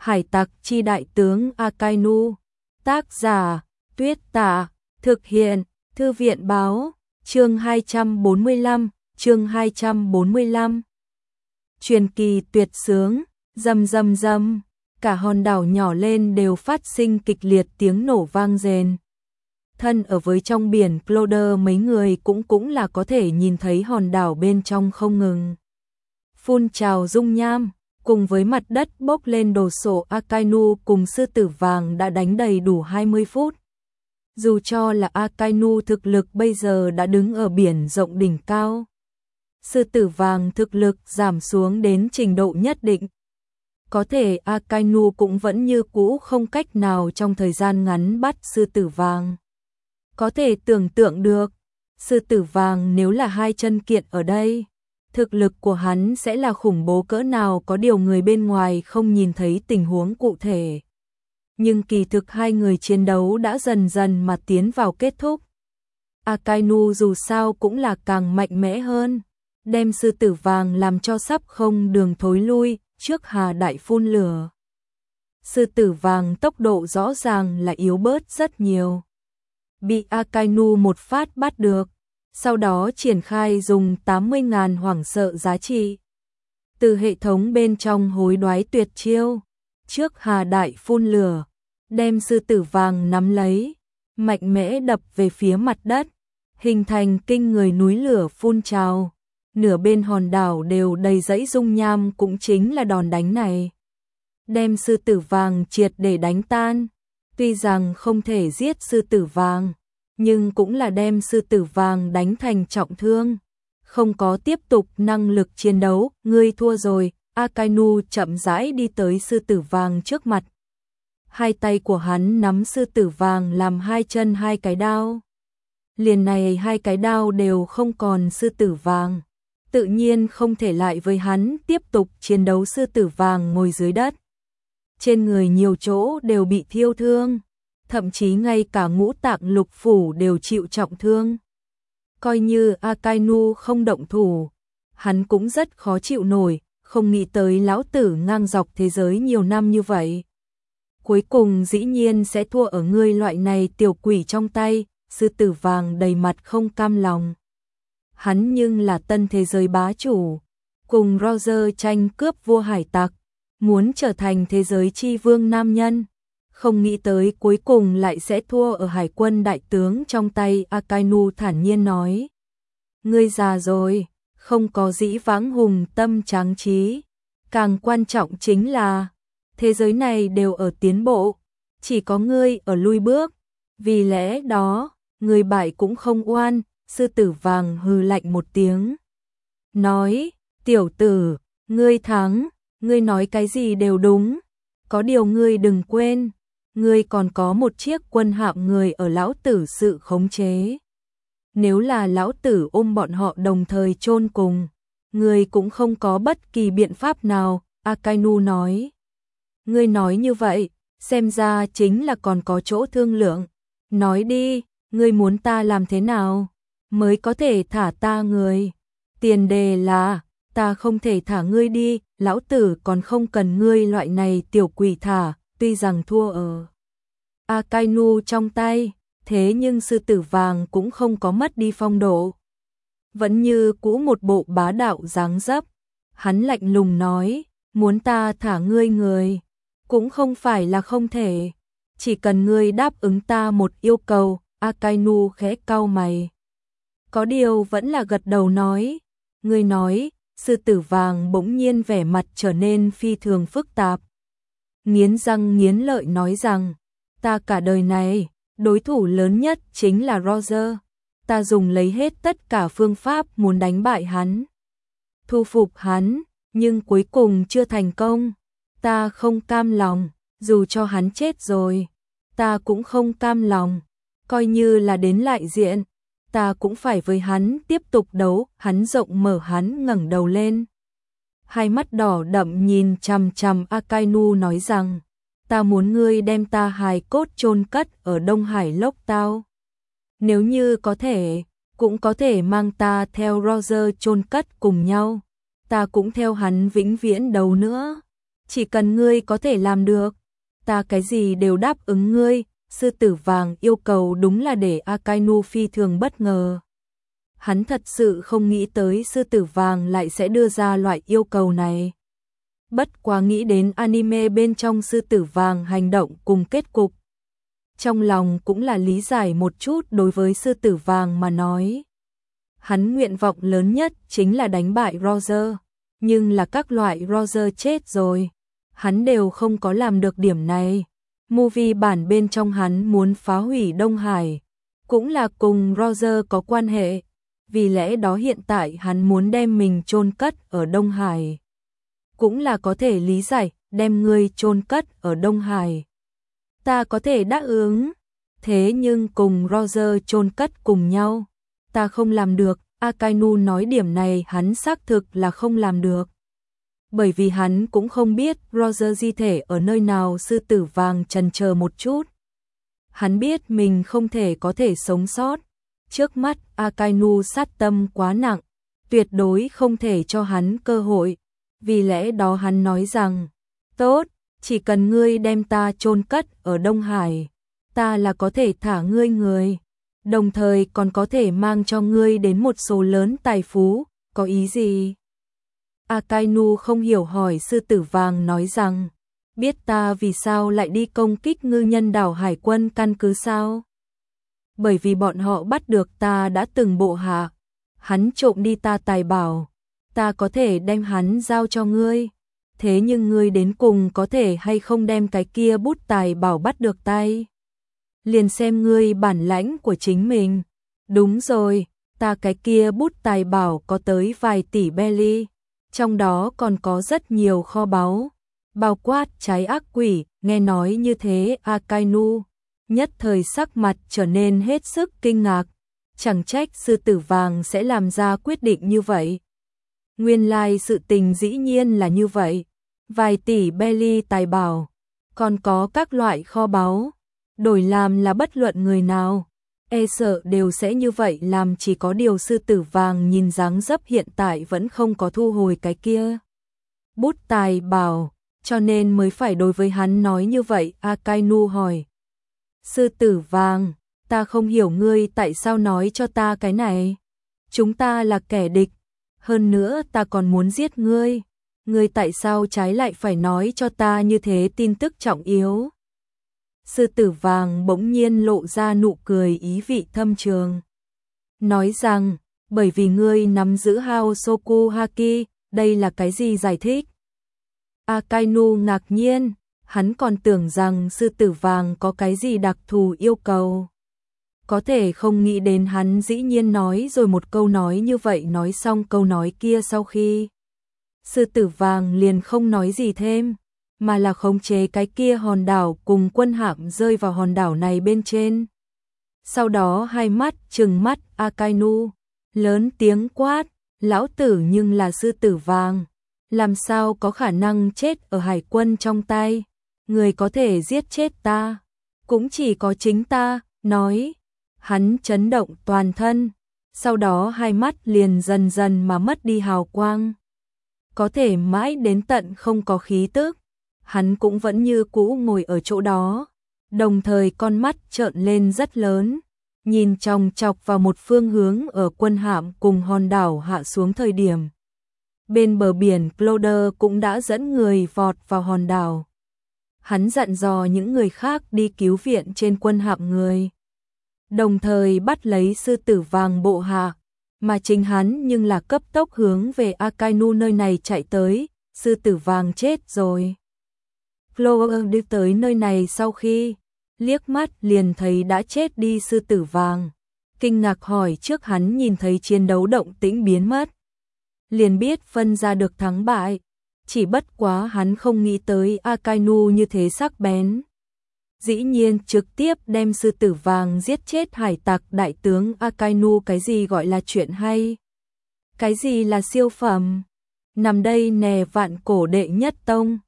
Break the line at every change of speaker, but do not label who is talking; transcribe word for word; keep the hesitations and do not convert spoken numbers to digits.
Hải tặc chi đại tướng Akainu. Tác giả Tuyết Tả. Thực hiện Thư viện báo. Chương hai trăm bốn mươi lăm. Chương hai trăm bốn mươi lăm. Truyền kỳ tuyệt sướng. Rầm rầm rầm. Cả hòn đảo nhỏ lên đều phát sinh kịch liệt tiếng nổ vang rền. Thân ở với trong biển Cloder, mấy người cũng cũng là có thể nhìn thấy hòn đảo bên trong không ngừng phun trào dung nham, cùng với mặt đất bốc lên đồ sộ. Akainu cùng sư tử vàng đã đánh đầy đủ hai mươi phút. Dù cho là Akainu thực lực bây giờ đã đứng ở biển rộng đỉnh cao, sư tử vàng thực lực giảm xuống đến trình độ nhất định. Có thể Akainu cũng vẫn như cũ không cách nào trong thời gian ngắn bắt sư tử vàng. Có thể tưởng tượng được, sư tử vàng nếu là hai chân kiện ở đây, thực lực của hắn sẽ là khủng bố cỡ nào, có điều người bên ngoài không nhìn thấy tình huống cụ thể. Nhưng kỳ thực hai người chiến đấu đã dần dần mà tiến vào kết thúc. Akainu dù sao cũng là càng mạnh mẽ hơn, đem sư tử vàng làm cho sắp không đường thối lui, trước hà đại phun lửa. Sư tử vàng tốc độ rõ ràng là yếu bớt rất nhiều. Bị Akainu một phát bắt được, sau đó triển khai dùng tám mươi ngàn hoảng sợ giá trị từ hệ thống bên trong hối đoái tuyệt chiêu, trước hà đại phun lửa, đem sư tử vàng nắm lấy, mạnh mẽ đập về phía mặt đất, hình thành kinh người núi lửa phun trào. Nửa bên hòn đảo đều đầy dãy dung nham, cũng chính là đòn đánh này đem sư tử vàng triệt để đánh tan. Tuy rằng không thể giết sư tử vàng, nhưng cũng là đem sư tử vàng đánh thành trọng thương, không có tiếp tục năng lực chiến đấu. Ngươi thua rồi. Akainu chậm rãi đi tới sư tử vàng trước mặt. Hai tay của hắn nắm sư tử vàng làm hai chân hai cái đao. Liền này hai cái đao đều không còn sư tử vàng, tự nhiên không thể lại với hắn tiếp tục chiến đấu. Sư tử vàng ngồi dưới đất, trên người nhiều chỗ đều bị thiêu thương, thậm chí ngay cả ngũ tạng lục phủ đều chịu trọng thương. Coi như Akainu không động thủ, hắn cũng rất khó chịu nổi, không nghĩ tới lão tử ngang dọc thế giới nhiều năm như vậy, cuối cùng dĩ nhiên sẽ thua ở ngươi loại này tiểu quỷ trong tay. Sư tử vàng đầy mặt không cam lòng. Hắn nhưng là tân thế giới bá chủ, cùng Roger tranh cướp vua hải tặc, muốn trở thành thế giới chi vương nam nhân, không nghĩ tới cuối cùng lại sẽ thua ở hải quân đại tướng trong tay. Akainu thản nhiên nói, ngươi già rồi, không có dĩ vãng hùng tâm tráng trí, càng quan trọng chính là thế giới này đều ở tiến bộ, chỉ có ngươi ở lui bước, vì lẽ đó người bại cũng không oan. Sư tử vàng hừ lạnh một tiếng, nói, tiểu tử, ngươi thắng, ngươi nói cái gì đều đúng, có điều ngươi đừng quên, ngươi còn có một chiếc quân hạm người ở lão tử sự khống chế. Nếu là lão tử ôm bọn họ đồng thời chôn cùng, ngươi cũng không có bất kỳ biện pháp nào. Akainu nói, ngươi nói như vậy, xem ra chính là còn có chỗ thương lượng. Nói đi, ngươi muốn ta làm thế nào mới có thể thả ta người? Tiền đề là ta không thể thả ngươi đi, lão tử còn không cần ngươi loại này tiểu quỷ thả. Tuy rằng thua ở Akainu trong tay, thế nhưng sư tử vàng cũng không có mất đi phong độ, vẫn như cũ một bộ bá đạo dáng dấp. Hắn lạnh lùng nói, muốn ta thả ngươi người cũng không phải là không thể, chỉ cần ngươi đáp ứng ta một yêu cầu. Akainu khẽ cau mày, có điều vẫn là gật đầu nói, ngươi nói. Sư tử vàng bỗng nhiên vẻ mặt trở nên phi thường phức tạp, nghiến răng nghiến lợi nói rằng, ta cả đời này, đối thủ lớn nhất chính là Roger, ta dùng lấy hết tất cả phương pháp muốn đánh bại hắn, thu phục hắn, nhưng cuối cùng chưa thành công. Ta không cam lòng, dù cho hắn chết rồi, ta cũng không cam lòng, coi như là đến lại diện, ta cũng phải với hắn tiếp tục đấu. Hắn rộng mở, hắn ngẩng đầu lên, hai mắt đỏ đậm nhìn chằm chằm Akainu nói rằng, ta muốn ngươi đem ta hài cốt chôn cất ở Đông Hải Lốc Tao. Nếu như có thể, cũng có thể mang ta theo Roger chôn cất cùng nhau, ta cũng theo hắn vĩnh viễn đấu nữa. chỉ cần ngươi có thể làm được, ta cái gì đều đáp ứng ngươi. Sư tử vàng yêu cầu đúng là để Akainu phi thường bất ngờ. Hắn thật sự không nghĩ tới sư tử vàng lại sẽ đưa ra loại yêu cầu này. Bất quá nghĩ đến anime bên trong sư tử vàng hành động cùng kết cục, trong lòng cũng là lý giải một chút đối với sư tử vàng mà nói. Hắn nguyện vọng lớn nhất chính là đánh bại Roger, nhưng là các loại Roger chết rồi, hắn đều không có làm được điểm này. Movie bản bên trong hắn muốn phá hủy Đông Hải, cũng là cùng Roger có quan hệ, vì lẽ đó hiện tại hắn muốn đem mình chôn cất ở Đông Hải. Cũng là có thể lý giải, đem ngươi chôn cất ở Đông Hải. Ta có thể đáp ứng, thế nhưng cùng Roger chôn cất cùng nhau, ta không làm được. Akainu nói điểm này hắn xác thực là không làm được. Bởi vì hắn cũng không biết Roger di thể ở nơi nào. Sư tử vàng chần chờ một chút. Hắn biết mình không thể có thể sống sót. Trước mắt Akainu sát tâm quá nặng, tuyệt đối không thể cho hắn cơ hội. Vì lẽ đó hắn nói rằng, tốt, chỉ cần ngươi đem ta chôn cất ở Đông Hải, ta là có thể thả ngươi người, đồng thời còn có thể mang cho ngươi đến một số lớn tài phú. Có ý gì? Akainu không hiểu hỏi. Sư tử vàng nói rằng, biết ta vì sao lại đi công kích ngư nhân đảo hải quân căn cứ sao? Bởi vì bọn họ bắt được ta đã từng bộ hạ, hắn trộm đi ta tài bảo, ta có thể đem hắn giao cho ngươi. Thế nhưng ngươi đến cùng có thể hay không đem cái kia bút tài bảo bắt được tay? Liền xem ngươi bản lãnh của chính mình. Đúng rồi, ta cái kia bút tài bảo có tới vài tỷ belly, trong đó còn có rất nhiều kho báu, bao quát trái ác quỷ. Nghe nói như thế, Akainu nhất thời sắc mặt trở nên hết sức kinh ngạc, chẳng trách sư tử vàng sẽ làm ra quyết định như vậy. Nguyên lai sự tình dĩ nhiên là như vậy, vài tỷ belly tài bảo, còn có các loại kho báu, đổi làm là bất luận người nào, e sợ đều sẽ như vậy làm. Chỉ có điều sư tử vàng nhìn dáng dấp hiện tại vẫn không có thu hồi cái kia bút tài bảo, cho nên mới phải đối với hắn nói như vậy. Akainu hỏi, sư tử vàng, ta không hiểu ngươi tại sao nói cho ta cái này. Chúng ta là kẻ địch, hơn nữa ta còn muốn giết ngươi, ngươi tại sao trái lại phải nói cho ta như thế tin tức trọng yếu? Sư tử vàng bỗng nhiên lộ ra nụ cười ý vị thâm trường, nói rằng, bởi vì ngươi nắm giữ Haosoku Haki. Đây là cái gì giải thích? Akainu ngạc nhiên, hắn còn tưởng rằng sư tử vàng có cái gì đặc thù yêu cầu. Có thể không nghĩ đến hắn dĩ nhiên nói rồi một câu nói như vậy. Nói xong câu nói kia sau khi, sư tử vàng liền không nói gì thêm, mà là khống chế cái kia hòn đảo cùng quân hạm rơi vào hòn đảo này bên trên. Sau đó hai mắt trừng mắt Akainu, lớn tiếng quát, lão tử nhưng là sư tử vàng, làm sao có khả năng chết ở hải quân trong tay? Người có thể giết chết ta, cũng chỉ có chính ta. Nói, hắn chấn động toàn thân, sau đó hai mắt liền dần dần mà mất đi hào quang. Có thể mãi đến tận không có khí tức, hắn cũng vẫn như cũ ngồi ở chỗ đó, đồng thời con mắt trợn lên rất lớn, nhìn chòng chọc vào một phương hướng ở quân hạm cùng hòn đảo hạ xuống thời điểm. Bên bờ biển, Cloder cũng đã dẫn người vọt vào hòn đảo. Hắn dặn dò những người khác đi cứu viện trên quân hạm người, đồng thời bắt lấy sư tử vàng bộ hạ, mà chính hắn nhưng là cấp tốc hướng về Akainu nơi này chạy tới. Sư tử vàng chết rồi. Clover đi tới nơi này sau khi liếc mắt liền thấy đã chết đi sư tử vàng, kinh ngạc hỏi. Trước hắn nhìn thấy chiến đấu động tĩnh biến mất, liền biết phân ra được thắng bại, chỉ bất quá hắn không nghĩ tới Akainu như thế sắc bén, dĩ nhiên trực tiếp đem sư tử vàng giết chết hải tặc đại tướng. Akainu, cái gì gọi là chuyện hay? Cái gì là siêu phẩm? Nằm đây nè, vạn cổ đệ nhất tông.